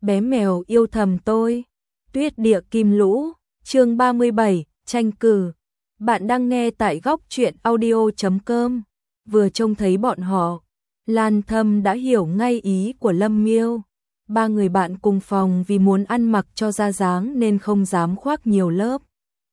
bé mèo yêu thầm tôi. Tuyết địa kim lũ, chương 37, tranh cử. Bạn đang nghe tại góc truyện audio.com. Vừa trông thấy bọn họ, Lan Thâm đã hiểu ngay ý của Lâm Miêu. Ba người bạn cùng phòng vì muốn ăn mặc cho ra dáng nên không dám khoác nhiều lớp.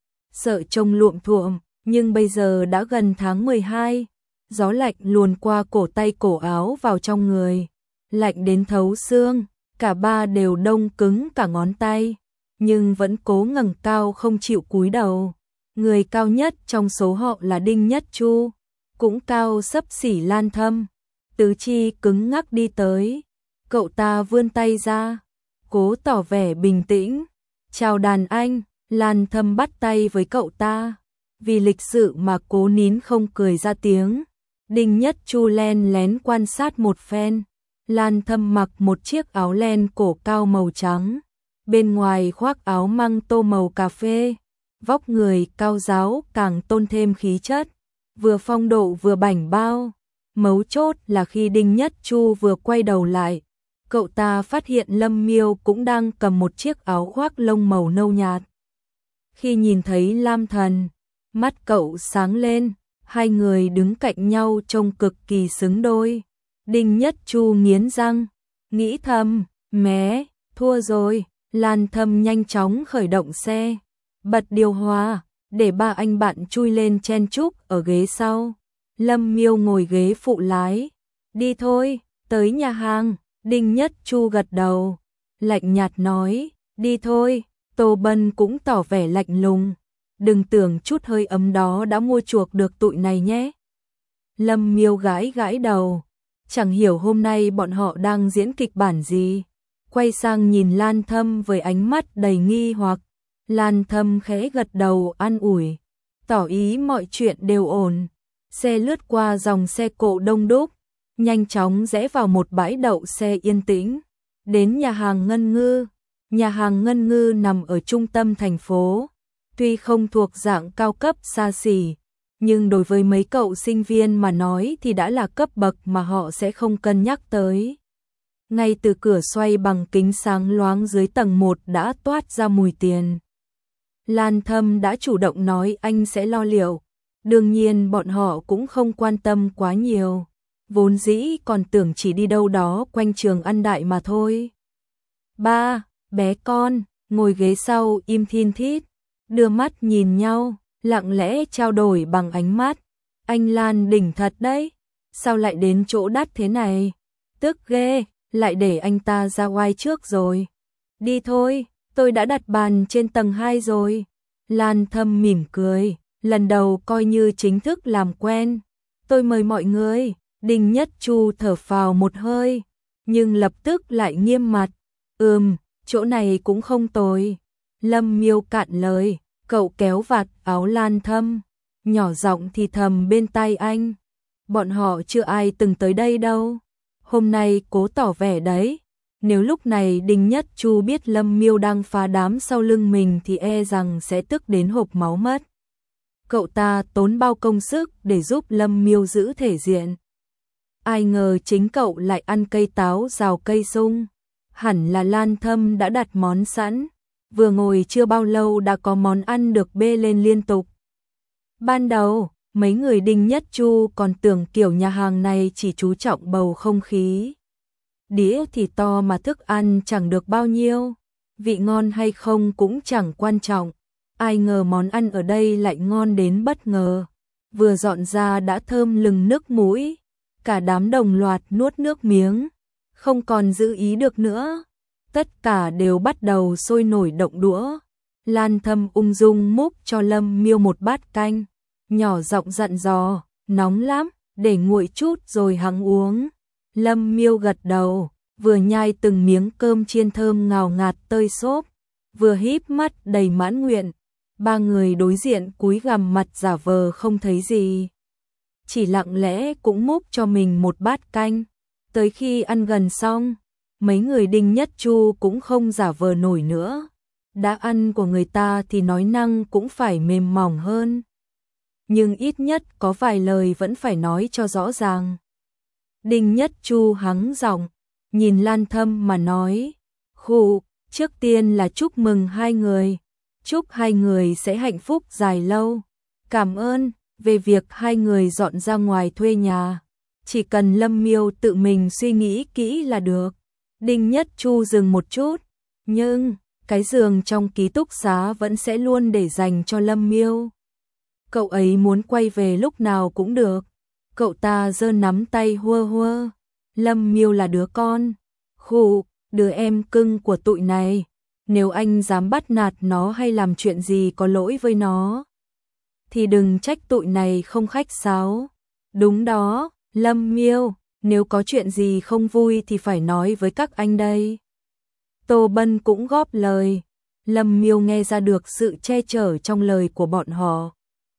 Sợ trông luộm thuộm, nhưng bây giờ đã gần tháng 12, gió lạnh luồn qua cổ tay cổ áo vào trong người, lạnh đến thấu xương, cả ba đều đông cứng cả ngón tay, nhưng vẫn cố ngẩng cao không chịu cúi đầu. Người cao nhất trong số họ là Đinh Nhất Chu, cũng cao xấp xỉ Lan Thâm. Tứ chi cứng ngắc đi tới, cậu ta vươn tay ra, cố tỏ vẻ bình tĩnh. Chào đàn anh. Lan Thâm bắt tay với cậu ta, vì lịch sự mà cố nín không cười ra tiếng. Đinh Nhất Chu len lén quan sát một phen. Lan Thâm mặc một chiếc áo len cổ cao màu trắng, bên ngoài khoác áo măng tô màu cà phê. Vóc người cao ráo càng tôn thêm khí chất, vừa phong độ vừa bảnh bao. Mấu chốt là khi Đinh Nhất Chu vừa quay đầu lại, cậu ta phát hiện Lâm Miêu cũng đang cầm một chiếc áo khoác lông màu nâu nhạt. Khi nhìn thấy Lam Thần, mắt cậu sáng lên, hai người đứng cạnh nhau trông cực kỳ xứng đôi. Đinh Nhất Chu nghiến răng, nghĩ thầm, mé, thua rồi. Lan Thâm nhanh chóng khởi động xe, bật điều hòa, để ba anh bạn chui lên chen chúc ở ghế sau. Lâm Miêu ngồi ghế phụ lái. Đi thôi, tới nhà hàng. Đinh Nhất Chu gật đầu, lạnh nhạt nói, đi thôi. Tô Bân cũng tỏ vẻ lạnh lùng, đừng tưởng chút hơi ấm đó đã mua chuộc được tụi này nhé. Lâm Miêu gãi gãi đầu, chẳng hiểu hôm nay bọn họ đang diễn kịch bản gì. Quay sang nhìn Lan Thâm với ánh mắt đầy nghi hoặc. Lan Thâm khẽ gật đầu an ủi, tỏ ý mọi chuyện đều ổn. Xe lướt qua dòng xe cộ đông đúc, nhanh chóng rẽ vào một bãi đậu xe yên tĩnh, đến nhà hàng Ngân Ngư. Nhà hàng Ngân Ngư nằm ở trung tâm thành phố, tuy không thuộc dạng cao cấp xa xỉ, nhưng đối với mấy cậu sinh viên mà nói thì đã là cấp bậc mà họ sẽ không cân nhắc tới. Ngay từ cửa xoay bằng kính sáng loáng dưới tầng 1 đã toát ra mùi tiền. Lan Thâm đã chủ động nói anh sẽ lo liệu, đương nhiên bọn họ cũng không quan tâm quá nhiều, vốn dĩ còn tưởng chỉ đi đâu đó quanh trường ăn đại mà thôi. Ba bé con, ngồi ghế sau im thin thít, đưa mắt nhìn nhau, lặng lẽ trao đổi bằng ánh mắt. Anh Lan đỉnh thật đấy, sao lại đến chỗ đắt thế này? Tức ghê, lại để anh ta ra oai trước rồi. Đi thôi, tôi đã đặt bàn trên tầng 2 rồi. Lan Thâm mỉm cười, lần đầu coi như chính thức làm quen. Tôi mời mọi người. Đinh Nhất Chu thở phào một hơi, nhưng lập tức lại nghiêm mặt. Chỗ này cũng không tồi. Lâm Miêu cạn lời, cậu kéo vạt áo Lan Thâm, nhỏ giọng thì thầm bên tai anh. Bọn họ chưa ai từng tới đây đâu. Hôm nay cố tỏ vẻ đấy. Nếu lúc này Đinh Nhất Chu biết Lâm Miêu đang phá đám sau lưng mình thì e rằng sẽ tức đến hộc máu mất. Cậu ta tốn bao công sức để giúp Lâm Miêu giữ thể diện. Ai ngờ chính cậu lại ăn cây táo rào cây sung. Hẳn là Lan Thâm đã đặt món sẵn, vừa ngồi chưa bao lâu đã có món ăn được bê lên liên tục. Ban đầu, mấy người Đinh Nhất Chu còn tưởng kiểu nhà hàng này chỉ chú trọng bầu không khí. Đĩa thì to mà thức ăn chẳng được bao nhiêu, vị ngon hay không cũng chẳng quan trọng. Ai ngờ món ăn ở đây lại ngon đến bất ngờ, vừa dọn ra đã thơm lừng nước mũi, cả đám đồng loạt nuốt nước miếng. Không còn giữ ý được nữa, tất cả đều bắt đầu sôi nổi động đũa. Lan Thâm ung dung múc cho Lâm Miêu một bát canh, nhỏ giọng dặn dò, nóng lắm, để nguội chút rồi hẵng uống. Lâm Miêu gật đầu, vừa nhai từng miếng cơm chiên thơm ngào ngạt tơi xốp, vừa híp mắt đầy mãn nguyện. Ba người đối diện cúi gằm mặt giả vờ không thấy gì, chỉ lặng lẽ cũng múc cho mình một bát canh. Tới khi ăn gần xong, mấy người Đinh Nhất Chu cũng không giả vờ nổi nữa. Đã ăn của người ta thì nói năng cũng phải mềm mỏng hơn. Nhưng ít nhất có vài lời vẫn phải nói cho rõ ràng. Đinh Nhất Chu hắng giọng, nhìn Lan Thâm mà nói, Khụ, trước tiên là chúc mừng hai người. Chúc hai người sẽ hạnh phúc dài lâu. Cảm ơn, về việc hai người dọn ra ngoài thuê nhà. Chỉ cần Lâm Miêu tự mình suy nghĩ kỹ là được. Đinh Nhất Chu dừng một chút. Nhưng, cái giường trong ký túc xá vẫn sẽ luôn để dành cho Lâm Miêu. Cậu ấy muốn quay về lúc nào cũng được. Cậu ta giơ nắm tay hua hua. Lâm Miêu là đứa con. Khụ, đứa em cưng của tụi này. Nếu anh dám bắt nạt nó hay làm chuyện gì có lỗi với nó, thì đừng trách tụi này không khách sáo. Đúng đó, Lâm Miêu, nếu có chuyện gì không vui thì phải nói với các anh đây. Tô Bân cũng góp lời. Lâm Miêu nghe ra được sự che chở trong lời của bọn họ.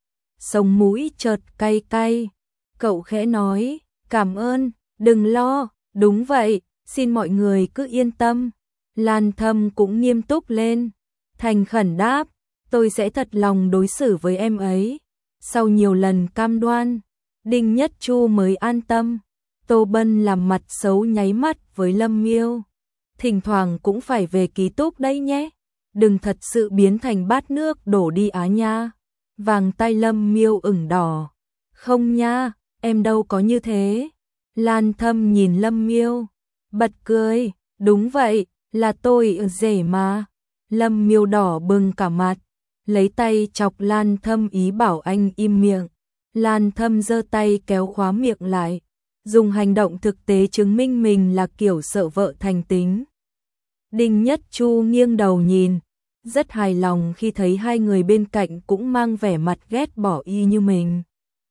Sống mũi chợt cay cay. Cậu khẽ nói, cảm ơn, đừng lo, đúng vậy, xin mọi người cứ yên tâm. Lan Thâm cũng nghiêm túc lên, thành khẩn đáp, tôi sẽ thật lòng đối xử với em ấy. Sau nhiều lần cam đoan, Đinh Nhất Chu mới an tâm. Tô Bân làm mặt xấu nháy mắt với Lâm Miêu. Thỉnh thoảng cũng phải về ký túc đấy nhé. Đừng thật sự biến thành bát nước đổ đi á nha. Vàng tay Lâm Miêu ửng đỏ. Không nha, em đâu có như thế. Lan Thâm nhìn Lâm Miêu, bật cười, đúng vậy, là tôi rể mà. Lâm Miêu đỏ bừng cả mặt, lấy tay chọc Lan Thâm ý bảo anh im miệng. Lan Thâm giơ tay kéo khóa miệng lại, dùng hành động thực tế chứng minh mình là kiểu sợ vợ thành tính. Đinh Nhất Chu nghiêng đầu nhìn, rất hài lòng khi thấy hai người bên cạnh cũng mang vẻ mặt ghét bỏ y như mình.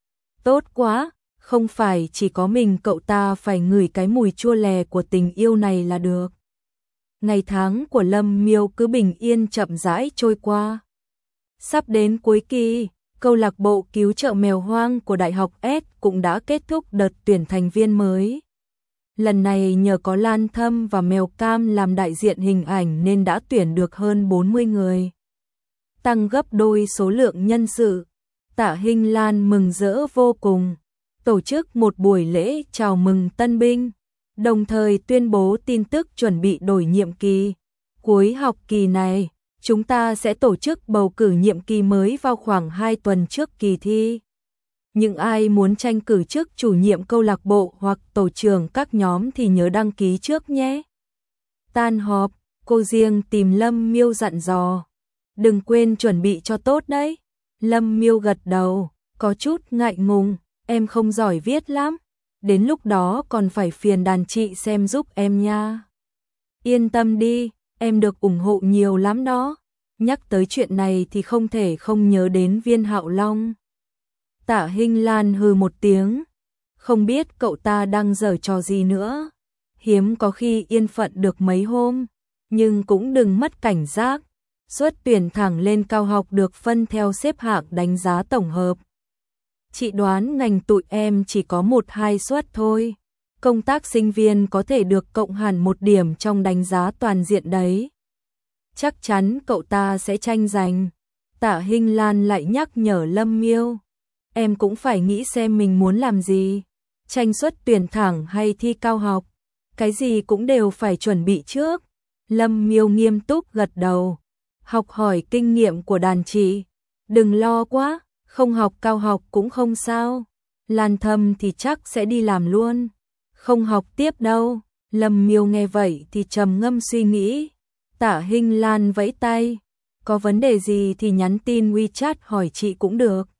Tốt quá, không phải chỉ có mình cậu ta phải ngửi cái mùi chua lè của tình yêu này là được. Ngày tháng của Lâm Miêu cứ bình yên chậm rãi trôi qua. Sắp đến cuối kỳ, câu lạc bộ cứu trợ mèo hoang của Đại học S cũng đã kết thúc đợt tuyển thành viên mới. Lần này nhờ có Lan Thâm và Mèo Cam làm đại diện hình ảnh nên đã tuyển được hơn 40 người. Tăng gấp đôi số lượng nhân sự. Tạ Hinh Lan mừng rỡ vô cùng. Tổ chức một buổi lễ chào mừng tân binh, đồng thời tuyên bố tin tức chuẩn bị đổi nhiệm kỳ. Cuối học kỳ này, chúng ta sẽ tổ chức bầu cử nhiệm kỳ mới vào khoảng 2 tuần trước kỳ thi. Những ai muốn tranh cử chức chủ nhiệm câu lạc bộ hoặc tổ trưởng các nhóm thì nhớ đăng ký trước nhé. Tan họp, cô riêng tìm Lâm Miêu dặn dò. Đừng quên chuẩn bị cho tốt đấy. Lâm Miêu gật đầu, có chút ngại ngùng, em không giỏi viết lắm. Đến lúc đó còn phải phiền đàn chị xem giúp em nha. Yên tâm đi, em được ủng hộ nhiều lắm đó. Nhắc tới chuyện này thì không thể không nhớ đến Viên Hạo Long. Tạ Hinh Lan hừ một tiếng, không biết cậu ta đang giở trò gì nữa. Hiếm có khi yên phận được mấy hôm, nhưng cũng đừng mất cảnh giác. Suất tuyển thẳng lên cao học được phân theo xếp hạng đánh giá tổng hợp. Chị đoán ngành tụi em chỉ có 1-2 suất thôi. Công tác sinh viên có thể được cộng hẳn 1 điểm trong đánh giá toàn diện đấy. Chắc chắn cậu ta sẽ tranh giành. Tạ Hinh Lan lại nhắc nhở Lâm Miêu. Em cũng phải nghĩ xem mình muốn làm gì. Tranh suất tuyển thẳng hay thi cao học. Cái gì cũng đều phải chuẩn bị trước. Lâm Miêu nghiêm túc gật đầu. Học hỏi kinh nghiệm của đàn chị. Đừng lo quá, không học cao học cũng không sao. Lan Thâm thì chắc sẽ đi làm luôn. Không học tiếp đâu. Lâm Miêu nghe vậy thì trầm ngâm suy nghĩ. Tạ Hinh Lan vẫy tay. Có vấn đề gì thì nhắn tin WeChat hỏi chị cũng được.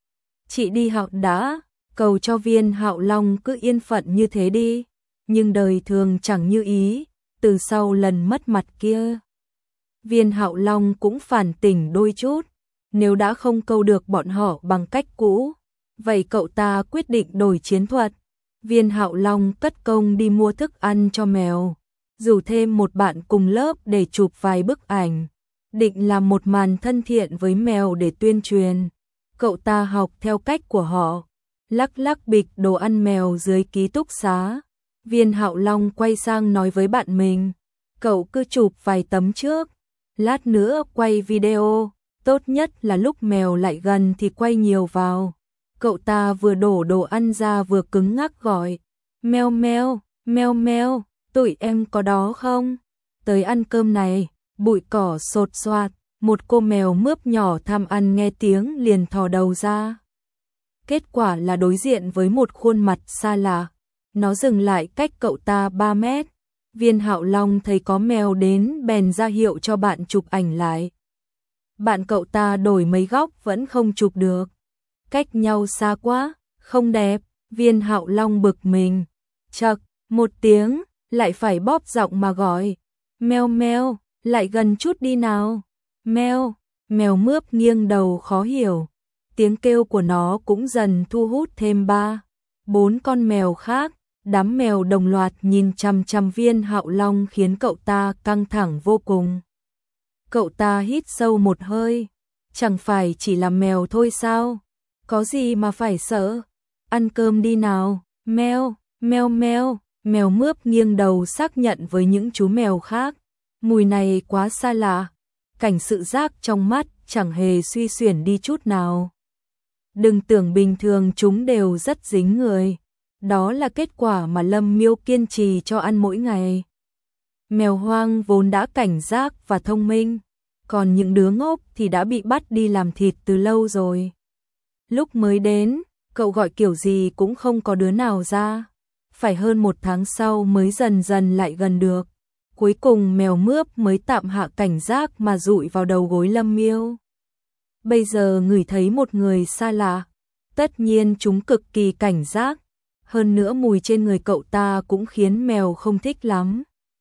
Chị đi học đã, cầu cho Viên Hạo Long cứ yên phận như thế đi. Nhưng đời thường chẳng như ý, từ sau lần mất mặt kia. Viên Hạo Long cũng phản tỉnh đôi chút. Nếu đã không câu được bọn họ bằng cách cũ, vậy cậu ta quyết định đổi chiến thuật. Viên Hạo Long cất công đi mua thức ăn cho mèo, rủ thêm một bạn cùng lớp để chụp vài bức ảnh, định làm một màn thân thiện với mèo để tuyên truyền. Cậu ta học theo cách của họ, lắc lắc bịch đồ ăn mèo dưới ký túc xá. Viên Hạo Long quay sang nói với bạn mình, cậu cứ chụp vài tấm trước, lát nữa quay video, tốt nhất là lúc mèo lại gần thì quay nhiều vào. Cậu ta vừa đổ đồ ăn ra vừa cứng ngắc gọi, meo meo, meo meo, tụi em có đó không? tới ăn cơm này. Bụi cỏ sột soạt, một cô mèo mướp nhỏ tham ăn nghe tiếng liền thò đầu ra. Kết quả là đối diện với một khuôn mặt xa lạ. Nó dừng lại cách cậu ta 3 mét. Viên Hạo Long thấy có mèo đến bèn ra hiệu cho bạn chụp ảnh lại. Bạn cậu ta đổi mấy góc vẫn không chụp được. Cách nhau xa quá, không đẹp. Viên Hạo Long bực mình. Chậc, một tiếng, lại phải bóp giọng mà gọi. Meo meo, lại gần chút đi nào. Meo, mèo mướp nghiêng đầu khó hiểu. Tiếng kêu của nó cũng dần thu hút thêm 3-4 con mèo khác. Đám mèo đồng loạt nhìn chằm chằm Viên Hạo Long khiến cậu ta căng thẳng vô cùng. Cậu ta hít sâu một hơi. Chẳng phải chỉ là mèo thôi sao? Có gì mà phải sợ? Ăn cơm đi nào. Meo, meo meo. Mèo mướp nghiêng đầu xác nhận với những chú mèo khác. Mùi này quá xa lạ. Cảnh sự giác trong mắt chẳng hề suy xuyển đi chút nào. Đừng tưởng bình thường chúng đều rất dính người. Đó là kết quả mà Lâm Miêu kiên trì cho ăn mỗi ngày. Mèo hoang vốn đã cảnh giác và thông minh, còn những đứa ngốc thì đã bị bắt đi làm thịt từ lâu rồi. Lúc mới đến, cậu gọi kiểu gì cũng không có đứa nào ra. Phải hơn 1 tháng sau mới dần dần lại gần được. Cuối cùng mèo mướp mới tạm hạ cảnh giác mà dụi vào đầu gối Lâm Miêu. Bây giờ ngửi thấy một người xa lạ, tất nhiên chúng cực kỳ cảnh giác. Hơn nữa mùi trên người cậu ta cũng khiến mèo không thích lắm.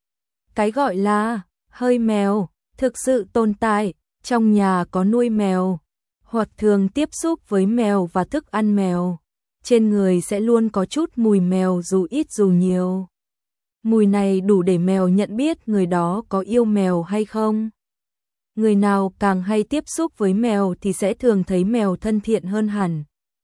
Cái gọi là hơi mèo thực sự tồn tại, trong nhà có nuôi mèo hoặc thường tiếp xúc với mèo và thức ăn mèo, trên người sẽ luôn có chút mùi mèo dù ít dù nhiều. Mùi này đủ để mèo nhận biết người đó có yêu mèo hay không. Người nào càng hay tiếp xúc với mèo thì sẽ thường thấy mèo thân thiện hơn hẳn.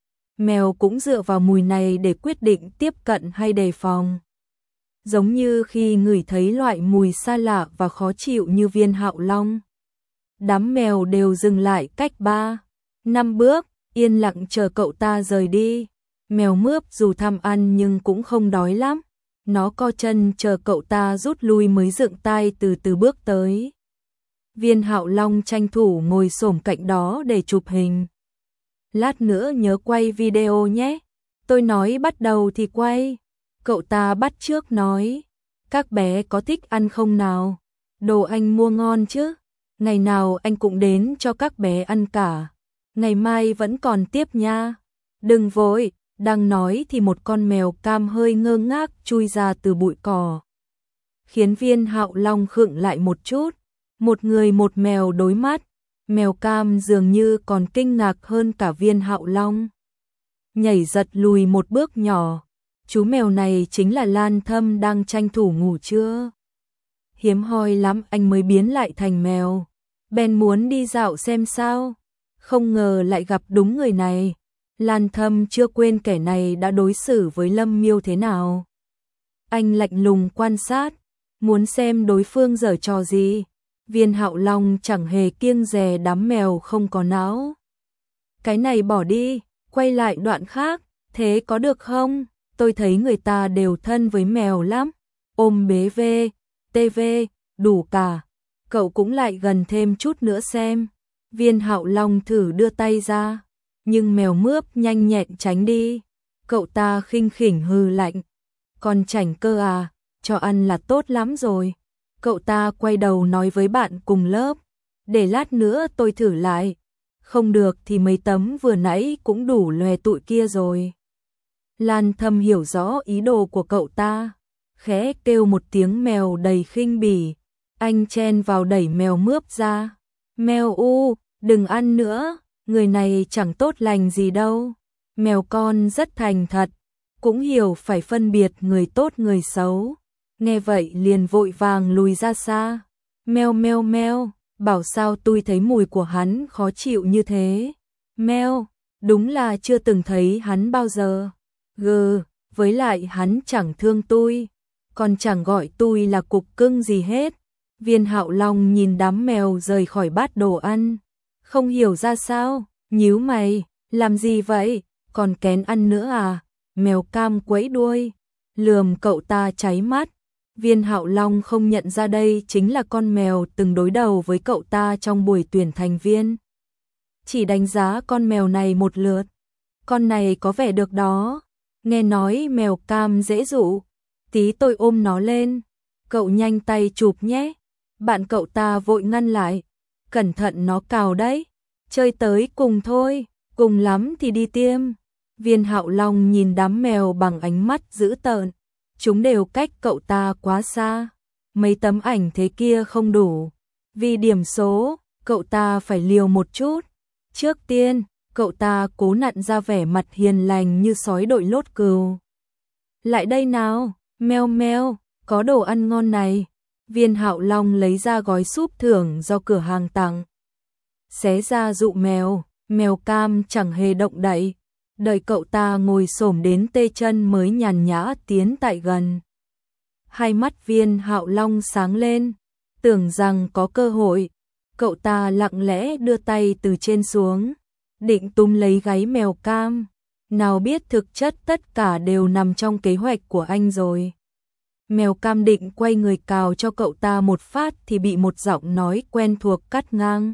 Mèo cũng dựa vào mùi này để quyết định tiếp cận hay đề phòng. Giống như khi ngửi thấy loại mùi xa lạ và khó chịu như Viên Hạo Long. Đám mèo đều dừng lại cách 3-5 bước, yên lặng chờ cậu ta rời đi. Mèo mướp dù tham ăn nhưng cũng không đói lắm. Nó co chân chờ cậu ta rút lui mới dựng tai từ từ bước tới. Viên Hạo Long tranh thủ ngồi xổm cạnh đó để chụp hình. Lát nữa nhớ quay video nhé. Tôi nói bắt đầu thì quay. Cậu ta bắt chước nói. Các bé có thích ăn không nào? Đồ anh mua ngon chứ? Ngày nào anh cũng đến cho các bé ăn cả. Ngày mai vẫn còn tiếp nha. Đừng vội. Đang nói thì một con mèo cam hơi ngơ ngác chui ra từ bụi cỏ. Khiến Viên Hạo Long khựng lại một chút. Một người một mèo đối mắt. Mèo cam dường như còn kinh ngạc hơn cả Viên Hạo Long. Nhảy giật lùi một bước nhỏ. Chú mèo này chính là Lan Thâm đang tranh thủ ngủ trưa. Hiếm hoi lắm anh mới biến lại thành mèo. Bèn muốn đi dạo xem sao. Không ngờ lại gặp đúng người này. Lan Thâm chưa quên kẻ này đã đối xử với Lâm Miêu thế nào. Anh lạnh lùng quan sát, muốn xem đối phương giở trò gì. Viên Hạo Long chẳng hề kiêng dè đám mèo không có não. Cái này bỏ đi, quay lại đoạn khác, thế có được không? Tôi thấy người ta đều thân với mèo lắm. Ôm bế vê, TV, đủ cả. Cậu cũng lại gần thêm chút nữa xem. Viên Hạo Long thử đưa tay ra, nhưng mèo mướp nhanh nhẹn tránh đi. Cậu ta khinh khỉnh hừ lạnh. Còn chảnh cơ à, cho ăn là tốt lắm rồi. Cậu ta quay đầu nói với bạn cùng lớp. Để lát nữa tôi thử lại. Không được thì mấy tấm vừa nãy cũng đủ lòe tụi kia rồi. Lan Thâm hiểu rõ ý đồ của cậu ta. Khẽ kêu một tiếng mèo đầy khinh bỉ. Anh chen vào đẩy mèo mướp ra. Mèo u, đừng ăn nữa. Người này chẳng tốt lành gì đâu. Mèo con rất thành thật. Cũng hiểu phải phân biệt người tốt người xấu. Nghe vậy liền vội vàng lùi ra xa. Meo meo meo, bảo sao tôi thấy mùi của hắn khó chịu như thế. Meo, đúng là chưa từng thấy hắn bao giờ. Gừ, với lại hắn chẳng thương tôi, còn chẳng gọi tôi là cục cưng gì hết. Viên Hạo Long nhìn đám mèo rời khỏi bát đồ ăn. Không hiểu ra sao, nhíu mày, làm gì vậy, còn kén ăn nữa à? Mèo cam quẫy đuôi, lườm cậu ta cháy mắt. Viên Hạo Long không nhận ra đây chính là con mèo từng đối đầu với cậu ta trong buổi tuyển thành viên. Chỉ đánh giá con mèo này một lượt. Con này có vẻ được đó. Nghe nói mèo cam dễ dụ. Tí tôi ôm nó lên. Cậu nhanh tay chụp nhé. Bạn cậu ta vội ngăn lại. Cẩn thận nó cào đấy. Chơi tới cùng thôi. Cùng lắm thì đi tiêm. Viên Hạo Long nhìn đám mèo bằng ánh mắt dữ tợn. Chúng đều cách cậu ta quá xa. Mấy tấm ảnh thế kia không đủ. Vì điểm số, cậu ta phải liều một chút. Trước tiên, cậu ta cố nặn ra vẻ mặt hiền lành như sói đội lốt cừu. Lại đây nào, meo meo, có đồ ăn ngon này. Viên Hạo Long lấy ra gói súp thưởng do cửa hàng tặng. Xé ra dụ mèo, mèo cam chẳng hề động đậy. Đợi cậu ta ngồi xổm đến tê chân mới nhàn nhã tiến tại gần. Hai mắt Viên Hạo Long sáng lên, tưởng rằng có cơ hội. Cậu ta lặng lẽ đưa tay từ trên xuống, định túm lấy gáy mèo cam. Nào biết thực chất tất cả đều nằm trong kế hoạch của anh rồi. Mèo cam định quay người cào cho cậu ta một phát thì bị một giọng nói quen thuộc cắt ngang.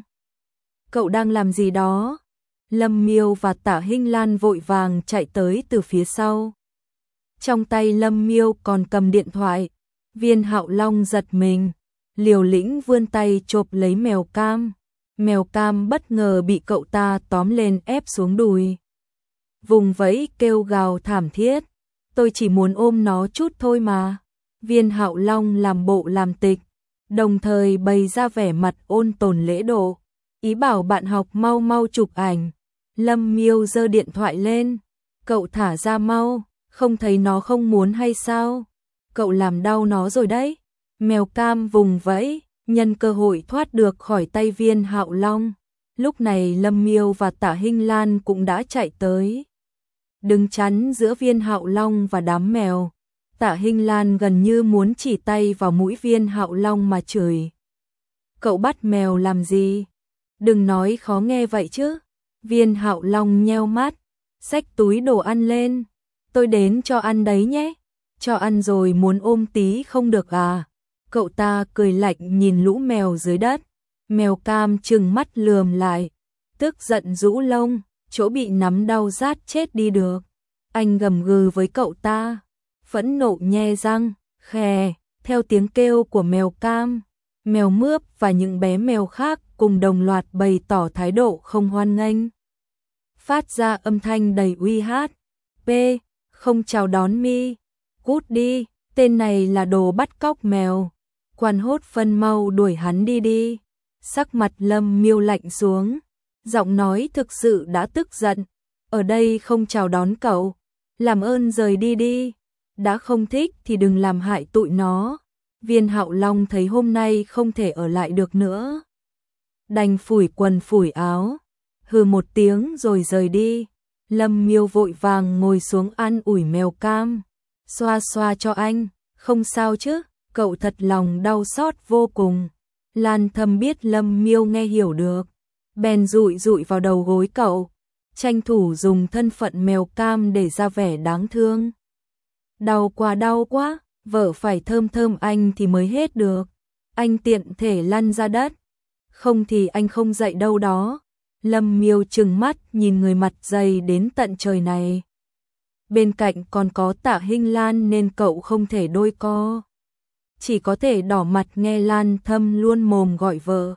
Cậu đang làm gì đó? Lâm Miêu và Tả Hinh Lan vội vàng chạy tới từ phía sau. Trong tay Lâm Miêu còn cầm điện thoại. Viên Hạo Long giật mình, liều lĩnh vươn tay chộp lấy mèo cam. Mèo cam bất ngờ bị cậu ta tóm lên ép xuống đùi. Vùng vẫy kêu gào thảm thiết. Tôi chỉ muốn ôm nó chút thôi mà. Viên Hạo Long làm bộ làm tịch, đồng thời bày ra vẻ mặt ôn tồn lễ độ, ý bảo bạn học mau mau chụp ảnh. Lâm Miêu giơ điện thoại lên. Cậu thả ra mau, không thấy nó không muốn hay sao? Cậu làm đau nó rồi đấy. Mèo cam vùng vẫy, nhân cơ hội thoát được khỏi tay Viên Hạo Long. Lúc này Lâm Miêu và Tả Hinh Lan cũng đã chạy tới, đứng chắn giữa Viên Hạo Long và đám mèo. Tả Hinh Lan gần như muốn chỉ tay vào mũi Viên Hạo Long mà chửi. Cậu bắt mèo làm gì? Đừng nói khó nghe vậy chứ. Viên Hạo Long nheo mắt, xách túi đồ ăn lên. Tôi đến cho ăn đấy nhé. Cho ăn rồi muốn ôm tí không được à? Cậu ta cười lạnh nhìn lũ mèo dưới đất. Mèo cam trừng mắt lườm lại, tức giận rũ lông, chỗ bị nắm đau rát chết đi được. Anh gầm gừ với cậu ta, phẫn nộ nhe răng, khè, theo tiếng kêu của mèo cam. Mèo Mướp và những bé mèo khác cùng đồng loạt bày tỏ thái độ không hoan nghênh. Phát ra âm thanh đầy uy hát. P, không chào đón mi. Cút đi, tên này là đồ bắt cóc mèo. Quan Hốt Phân mau đuổi hắn đi đi. Sắc mặt Lâm Miêu lạnh xuống, giọng nói thực sự đã tức giận. Ở đây không chào đón cậu, làm ơn rời đi đi. Đã không thích thì đừng làm hại tụi nó. Viên Hạo Long thấy hôm nay không thể ở lại được nữa, đành phủi quần phủi áo, hừ một tiếng rồi rời đi. Lâm Miêu vội vàng ngồi xuống an ủi mèo cam, xoa xoa cho anh, không sao chứ? Cậu thật lòng đau xót vô cùng. Lan Thâm biết Lâm Miêu nghe hiểu được, bèn dụi dụi vào đầu gối cậu, tranh thủ dùng thân phận mèo cam để ra vẻ đáng thương. Đau quá, vợ phải thơm thơm anh thì mới hết được. Anh tiện thể lăn ra đất, không thì anh không dậy đâu đó. Lâm Miêu trừng mắt nhìn người mặt dày đến tận trời này. Bên cạnh còn có Tạ Hinh Lan nên cậu không thể đôi co, chỉ có thể đỏ mặt nghe Lan Thâm luôn mồm gọi vợ.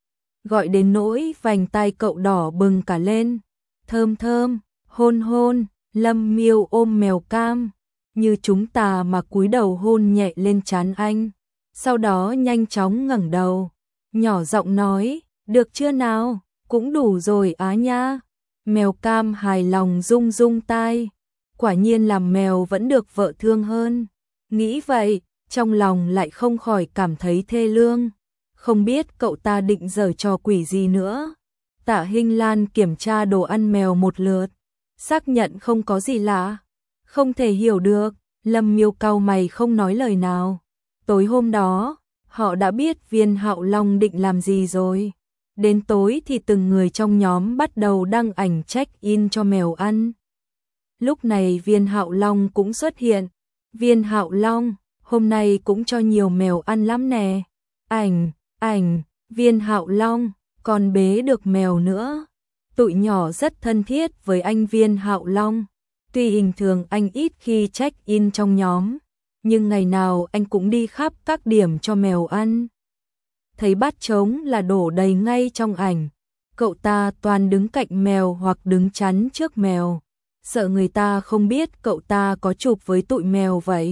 Gọi đến nỗi vành tai cậu đỏ bừng cả lên. Thơm thơm, hôn hôn. Lâm Miêu ôm mèo cam như chúng ta mà cúi đầu hôn nhẹ lên trán anh. Sau đó nhanh chóng ngẩng đầu, nhỏ giọng nói, được chưa nào, cũng đủ rồi á nha. Mèo cam hài lòng rung rung tai, quả nhiên làm mèo vẫn được vợ thương hơn. Nghĩ vậy, trong lòng lại không khỏi cảm thấy thê lương, không biết cậu ta định giở trò quỷ gì nữa. Tạ Hinh Lan kiểm tra đồ ăn mèo một lượt, xác nhận không có gì lạ. Không thể hiểu được, Lâm Miêu cau mày không nói lời nào. Tối hôm đó, họ đã biết Viên Hạo Long định làm gì rồi. Đến tối thì từng người trong nhóm bắt đầu đăng ảnh check-in cho mèo ăn. Lúc này Viên Hạo Long cũng xuất hiện. Viên Hạo Long, hôm nay cũng cho nhiều mèo ăn lắm nè. Viên Hạo Long còn bế được mèo nữa. Tụi nhỏ rất thân thiết với anh Viên Hạo Long. Tuy bình thường anh ít khi check in trong nhóm, nhưng ngày nào anh cũng đi khắp các điểm cho mèo ăn. Thấy bát trống là đổ đầy ngay trong ảnh. Cậu ta toàn đứng cạnh mèo hoặc đứng chắn trước mèo, sợ người ta không biết cậu ta có chụp với tụi mèo vậy.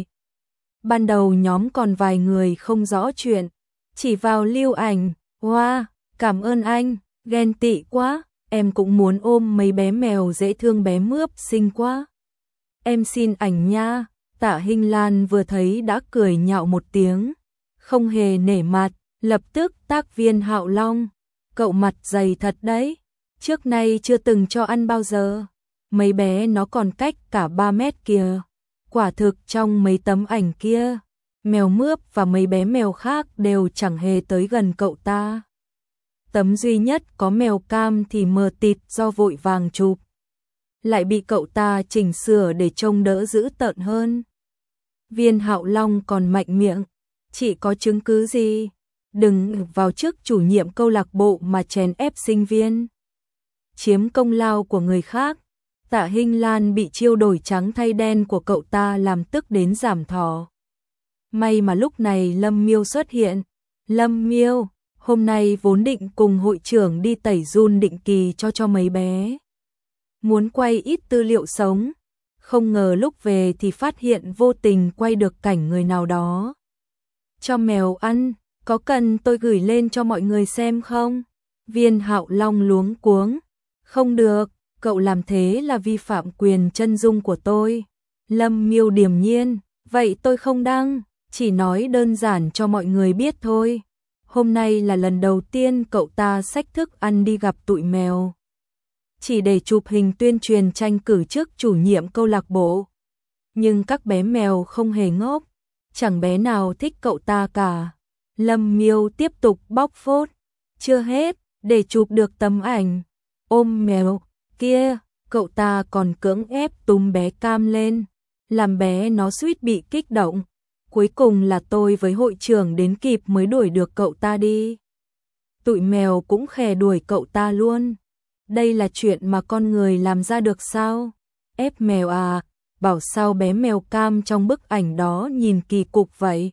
Ban đầu nhóm còn vài người không rõ chuyện, chỉ vào lưu ảnh. Wow, cảm ơn anh, ghen tị quá, em cũng muốn ôm mấy bé mèo dễ thương bé mướp xinh quá. Em xin ảnh nha. Tạ Hinh Lan vừa thấy đã cười nhạo một tiếng, không hề nể mặt, lập tức tác Viên Hạo Long. Cậu mặt dày thật đấy, trước nay chưa từng cho ăn bao giờ. Mấy bé nó còn cách cả 3 mét kìa. Quả thực trong mấy tấm ảnh kia, mèo mướp và mấy bé mèo khác đều chẳng hề tới gần cậu ta. Tấm duy nhất có mèo cam thì mờ tịt do vội vàng chụp, lại bị cậu ta chỉnh sửa để trông đỡ dữ tợn hơn. Viên Hạo Long còn mạnh miệng, chị có chứng cứ gì? Đừng vào chức chủ nhiệm câu lạc bộ mà chèn ép sinh viên, chiếm công lao của người khác. Tạ Hinh Lan bị chiêu đổi trắng thay đen của cậu ta làm tức đến giảm thỏ. May mà lúc này Lâm Miêu xuất hiện. Lâm Miêu, hôm nay vốn định cùng hội trưởng đi tẩy giun định kỳ cho mấy bé, muốn quay ít tư liệu sống, không ngờ lúc về thì phát hiện vô tình quay được cảnh người nào đó cho mèo ăn. Có cần tôi gửi lên cho mọi người xem không? Viên Hạo Long luống cuống. Không được, cậu làm thế là vi phạm quyền chân dung của tôi. Lâm Miêu điềm nhiên. Vậy tôi không đăng, chỉ nói đơn giản cho mọi người biết thôi. Hôm nay là lần đầu tiên cậu ta xách thức ăn đi gặp tụi mèo, chỉ để chụp hình tuyên truyền tranh cử chức chủ nhiệm câu lạc bộ. Nhưng các bé mèo không hề ngốc, chẳng bé nào thích cậu ta cả. Lâm Miêu tiếp tục bóc phốt. Chưa hết, để chụp được tấm ảnh ôm mèo kia, cậu ta còn cưỡng ép túm bé Cam lên, làm bé nó suýt bị kích động. Cuối cùng là tôi với hội trưởng đến kịp mới đuổi được cậu ta đi. Tụi mèo cũng khè đuổi cậu ta luôn. Đây là chuyện mà con người làm ra được sao? Ép mèo à? Bảo sao bé mèo Cam trong bức ảnh đó nhìn kỳ cục vậy?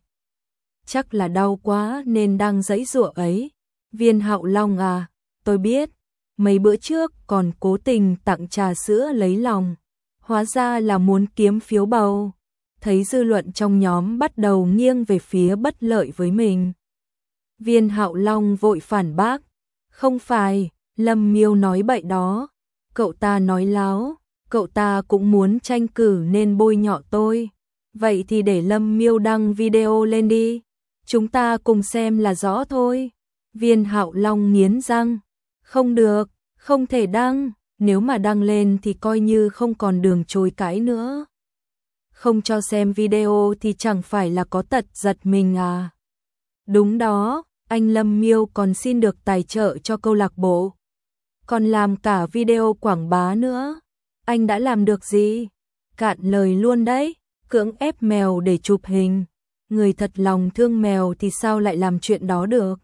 Chắc là đau quá nên đang giãy giụa ấy. Viên Hạo Long à, tôi biết, mấy bữa trước còn cố tình tặng trà sữa lấy lòng, hóa ra là muốn kiếm phiếu bầu. Thấy dư luận trong nhóm bắt đầu nghiêng về phía bất lợi với mình, Viên Hạo Long vội phản bác. Không phải, Lâm Miêu nói bậy đó. Cậu ta nói láo, cậu ta cũng muốn tranh cử nên bôi nhọ tôi. Vậy thì để Lâm Miêu đăng video lên đi, chúng ta cùng xem là rõ thôi. Viên Hạo Long nghiến răng. Không được, không thể đăng, nếu mà đăng lên thì coi như không còn đường chối cãi nữa. Không cho xem video thì chẳng phải là có tật giật mình à? Đúng đó, anh Lâm Miêu còn xin được tài trợ cho câu lạc bộ, còn làm cả video quảng bá nữa. Anh đã làm được gì? Cạn lời luôn đấy, cưỡng ép mèo để chụp hình. Người thật lòng thương mèo thì sao lại làm chuyện đó được?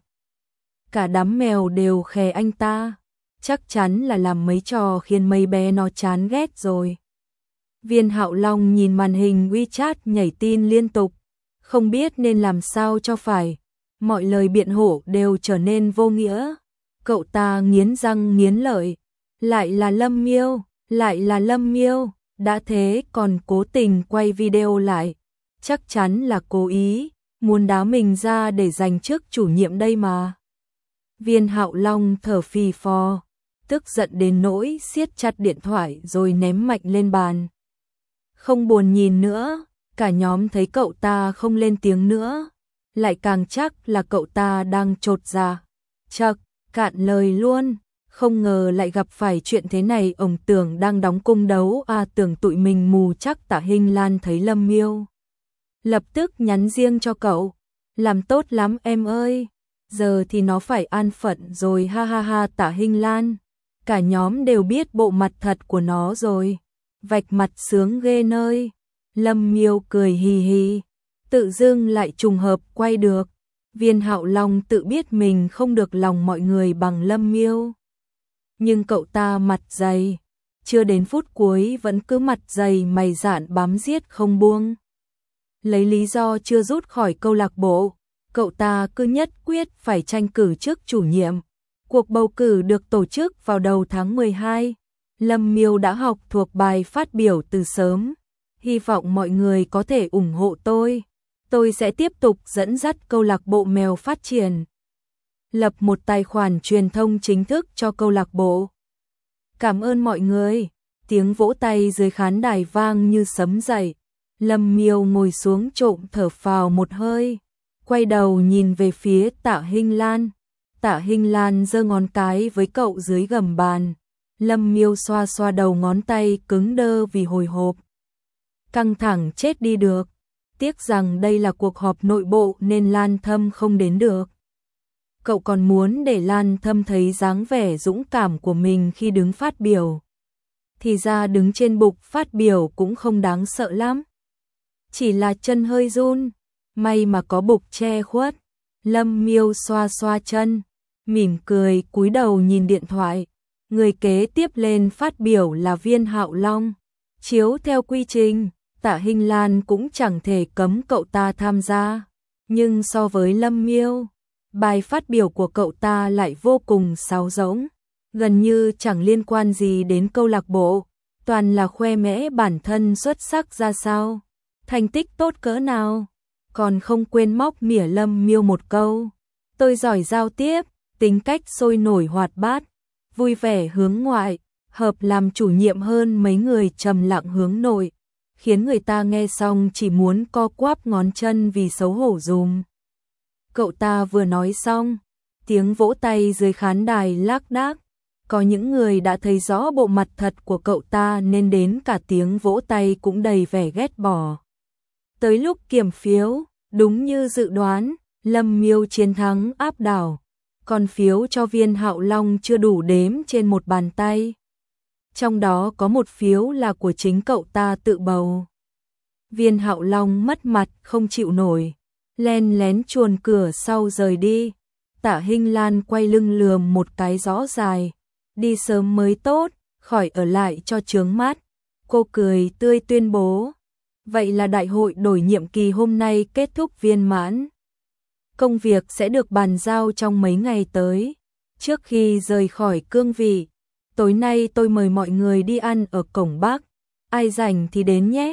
Cả đám mèo đều khè anh ta, chắc chắn là làm mấy trò khiến mấy bé nó chán ghét rồi. Viên Hạo Long nhìn màn hình WeChat nhảy tin liên tục, không biết nên làm sao cho phải. Mọi lời biện hộ đều trở nên vô nghĩa. Cậu ta nghiến răng nghiến lợi. Lại là Lâm Miêu, lại là Lâm Miêu, đã thế còn cố tình quay video lại. Chắc chắn là cố ý, muốn đá mình ra để giành chức chủ nhiệm đây mà. Viên Hạo Long thở phì phò, tức giận đến nỗi siết chặt điện thoại rồi ném mạnh lên bàn. Không buồn nhìn nữa, cả nhóm thấy cậu ta không lên tiếng nữa, lại càng chắc là cậu ta đang chột dạ. Chậc, cạn lời luôn, không ngờ lại gặp phải chuyện thế này. Ông tưởng đang đóng cung đấu à? Tưởng tụi mình mù chắc. Tạ Hinh Lan thấy Lâm Miêu lập tức nhắn riêng cho cậu. Làm tốt lắm em ơi, giờ thì nó phải an phận rồi, ha ha ha. Tạ Hinh Lan, cả nhóm đều biết bộ mặt thật của nó rồi, vạch mặt sướng ghê nơi. Lâm Miêu cười hì hì, tự dưng lại trùng hợp quay được. Viên Hạo Long tự biết mình không được lòng mọi người bằng Lâm Miêu. Nhưng cậu ta mặt dày, chưa đến phút cuối vẫn cứ mặt dày mày dạn bám giết không buông. Lấy lý do chưa rút khỏi câu lạc bộ, cậu ta cứ nhất quyết phải tranh cử chức chủ nhiệm. Cuộc bầu cử được tổ chức vào đầu tháng 12. Lâm Miêu đã học thuộc bài phát biểu từ sớm. Hy vọng mọi người có thể ủng hộ tôi. Tôi sẽ tiếp tục dẫn dắt câu lạc bộ mèo phát triển. Lập một tài khoản truyền thông chính thức cho câu lạc bộ. Cảm ơn mọi người. Tiếng vỗ tay dưới khán đài vang như sấm dậy. Lâm Miêu ngồi xuống trộm thở phào một hơi. Quay đầu nhìn về phía Tạ Hinh Lan. Tạ Hinh Lan giơ ngón cái với cậu dưới gầm bàn. Lâm Miêu xoa xoa đầu ngón tay cứng đơ vì hồi hộp. Căng thẳng chết đi được. Tiếc rằng đây là cuộc họp nội bộ nên Lan Thâm không đến được. Cậu còn muốn để Lan Thâm thấy dáng vẻ dũng cảm của mình khi đứng phát biểu. Thì ra đứng trên bục phát biểu cũng không đáng sợ lắm. Chỉ là chân hơi run. May mà có bục che khuất. Lâm Miêu xoa xoa chân, mỉm cười cúi đầu nhìn điện thoại. Người kế tiếp lên phát biểu là Viên Hạo Long. Chiếu theo quy trình, Tạ Hinh Lan cũng chẳng thể cấm cậu ta tham gia. Nhưng so với Lâm Miêu, bài phát biểu của cậu ta lại vô cùng sáo rỗng. Gần như chẳng liên quan gì đến câu lạc bộ. Toàn là khoe mẽ bản thân xuất sắc ra sao. Thành tích tốt cỡ nào. Còn không quên móc mỉa Lâm Miêu một câu. Tôi giỏi giao tiếp, tính cách sôi nổi hoạt bát, vui vẻ hướng ngoại, hợp làm chủ nhiệm hơn mấy người trầm lặng hướng nội, khiến người ta nghe xong chỉ muốn co quắp ngón chân vì xấu hổ dùm. Cậu ta vừa nói xong, tiếng vỗ tay dưới khán đài lác đác. Có những người đã thấy rõ bộ mặt thật của cậu ta nên đến cả tiếng vỗ tay cũng đầy vẻ ghét bỏ. Tới lúc kiểm phiếu, đúng như dự đoán, Lâm Miêu chiến thắng áp đảo. Còn phiếu cho Viên Hạo Long chưa đủ đếm trên một bàn tay. Trong đó có một phiếu là của chính cậu ta tự bầu. Viên Hạo Long mất mặt không chịu nổi, len lén chuồn cửa sau rời đi. Tạ Hinh Lan quay lưng lườm một cái rõ dài. Đi sớm mới tốt, khỏi ở lại cho chướng mắt. Cô cười tươi tuyên bố. Vậy là đại hội đổi nhiệm kỳ hôm nay kết thúc viên mãn. Công việc sẽ được bàn giao trong mấy ngày tới. Trước khi rời khỏi cương vị, tối nay tôi mời mọi người đi ăn ở cổng Bắc. Ai rảnh thì đến nhé.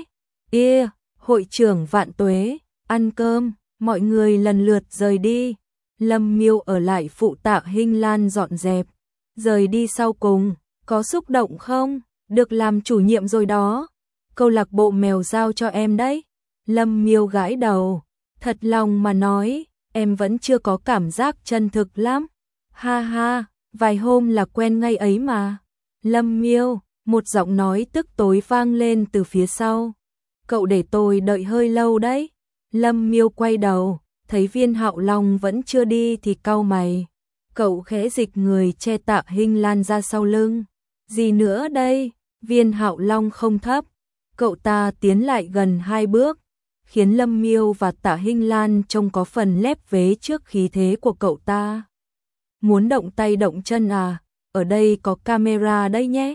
Hội trưởng Vạn Tuế, ăn cơm, mọi người lần lượt rời đi. Lâm Miêu ở lại phụ Tạ Hinh Lan dọn dẹp. Rời đi sau cùng, có xúc động không? Được làm chủ nhiệm rồi đó. Câu lạc bộ mèo giao cho em đấy. Lâm Miêu gãi đầu. Thật lòng mà nói, em vẫn chưa có cảm giác chân thực lắm. Ha ha, vài hôm là quen ngay ấy mà. Lâm Miêu, một giọng nói tức tối vang lên từ phía sau. Cậu để tôi đợi hơi lâu đấy. Lâm Miêu quay đầu, thấy Viên Hạo Long vẫn chưa đi thì cau mày. Cậu khẽ dịch người che Tạ Hinh Lan ra sau lưng. Gì nữa đây? Viên Hạo Long không thấp. Cậu ta tiến lại gần 2 bước, khiến Lâm Miêu và Tạ Hinh Lan trông có phần lép vế trước khí thế của cậu ta. Muốn động tay động chân à? Ở đây có camera đây nhé.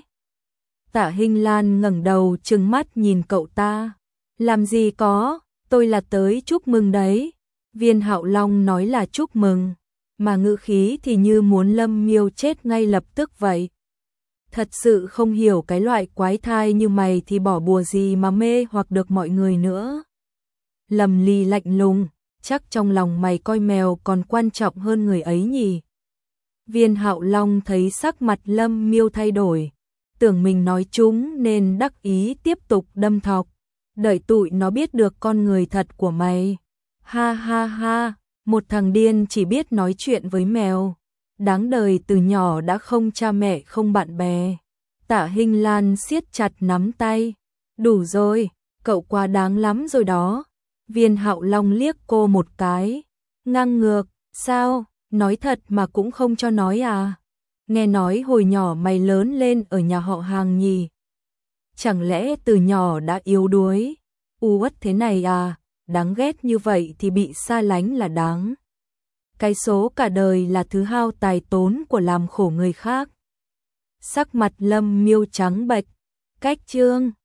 Tạ Hinh Lan ngẩng đầu trừng mắt nhìn cậu ta. Làm gì có, tôi là tới chúc mừng đấy. Viên Hạo Long nói là chúc mừng, mà ngữ khí thì như muốn Lâm Miêu chết ngay lập tức vậy. Thật sự không hiểu cái loại quái thai như mày thì bỏ bùa gì mà mê hoặc được mọi người nữa. Lâm Ly lạnh lùng, chắc trong lòng mày coi mèo còn quan trọng hơn người ấy nhỉ. Viên Hạo Long thấy sắc mặt Lâm Miêu thay đổi, tưởng mình nói trúng nên đắc ý tiếp tục đâm thọc. Đợi tụi nó biết được con người thật của mày. Ha ha ha, một thằng điên chỉ biết nói chuyện với mèo. Đáng đời từ nhỏ đã không cha mẹ không bạn bè. Tạ Hinh Lan siết chặt nắm tay. Đủ rồi, cậu quá đáng lắm rồi đó. Viên Hạo Long liếc cô một cái. Ngang ngược, sao, nói thật mà cũng không cho nói à? Nghe nói hồi nhỏ mày lớn lên ở nhà họ Hàng nhỉ? Chẳng lẽ từ nhỏ đã yếu đuối, u uất thế này à? đáng ghét như vậy thì bị xa lánh là đáng. Cái số cả đời là thứ hao tài tốn của làm khổ người khác. Sắc mặt Lâm Miêu trắng bệch, cách chương